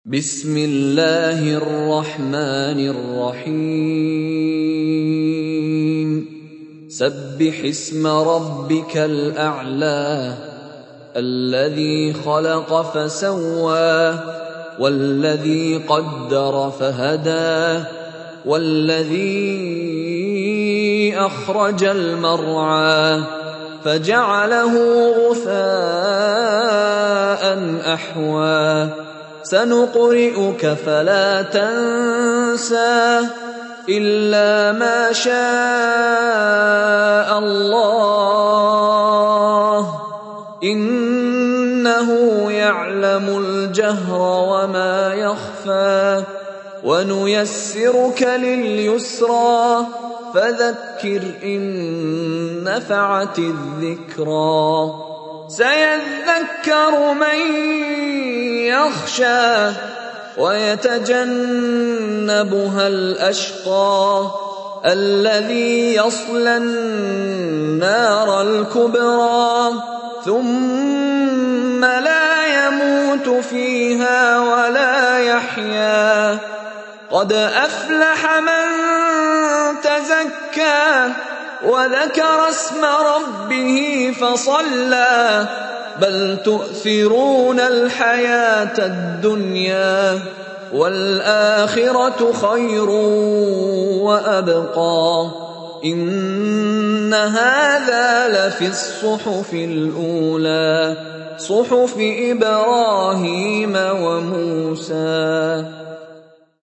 بسم الله الرحمن الرحيم سبح اسم ربك الأعلى الذي خلق فسوى والذي قدر فهدى والذي أخرج المرعى فجعله غثاء أحوى سنقرئك فلا تنسى إلا ما شاء الله إنه يعلم الجهر وما يخفى ونيسرك لليسرى فذكر إن نفعت الذكرى سيذكر من يخشى ويتجنبها الأشقى الذي يصلى النار الكبرى ثم لا يموت فيها ولا يحيا قد أفلح من تزكى وذكر اسم ربه فصلى بل تؤثرون الحياة الدنيا والآخرة خير وأبقى إن هذا لفي الصحف الأولى صحف إبراهيم وموسى